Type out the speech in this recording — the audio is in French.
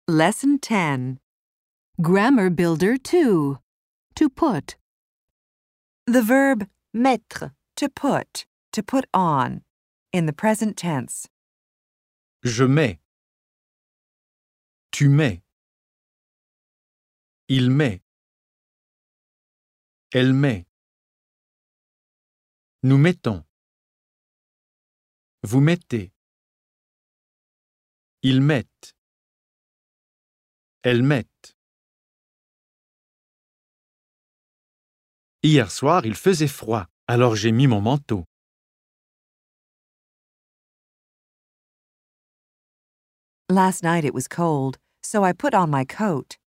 Lesson 10. Grammar Builder 2. To put. The verb mettre, to put on, in the present tense. Je mets. Tu mets. Il met. Elle met. Nous mettons. Vous mettez. Ils mettent. Elles mettent. Hier soir, il faisait froid, alors j'ai mis mon manteau. Last night it was cold, so I put on my coat.